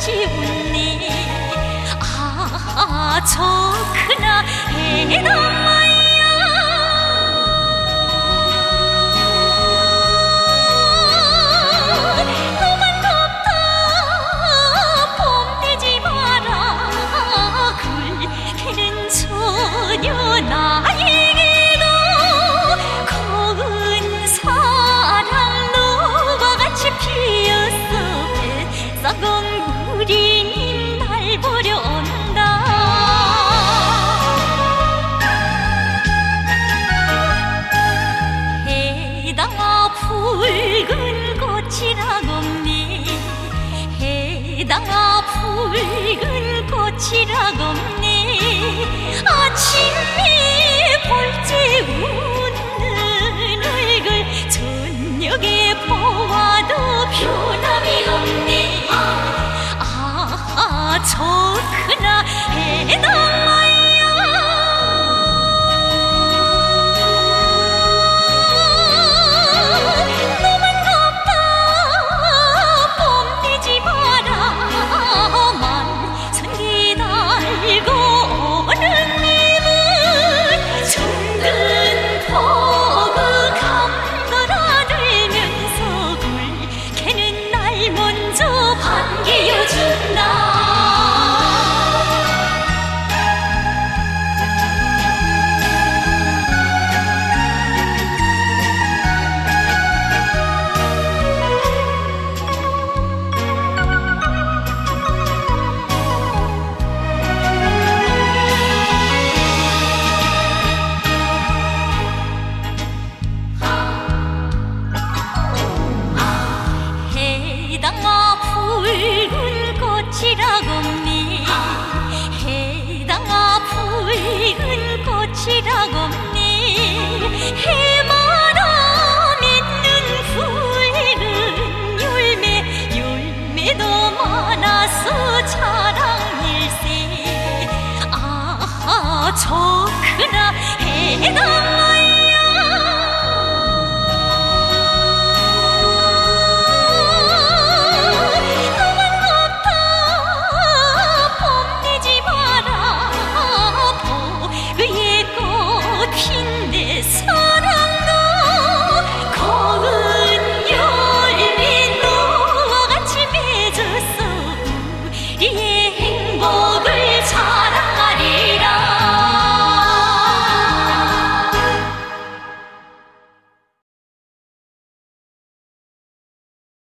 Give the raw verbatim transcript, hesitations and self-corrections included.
같이 웃니. 아 좋구나 해담마야. 너만 덥다 봄 되지 마라. 굴개는 소녀 나에게도 고운 사랑 너와 같이 피었어. 뱃사공구리님 날 보려 온다. 해당아 붉은 꽃이라고니. 해당아 붉은 꽃이라고니. 아침에 볼 때 웃는 얼굴 저녁에 보아도 변함이 없니. 아 좋구나 해담마야. 너만 덥다 봄 되지 마라. 만선기 달고 오는 입은 둥근 포그 감돌아 들면서 굴개는 날 먼저 반겨준다. 해당아 붉은 꽃이라고니. 해당아 붉은 꽃이라고니. 해마다 맺는 붉은 열매. 열매도 많아서 자랑일세. 아 좋구나 해담마야. 핀 데서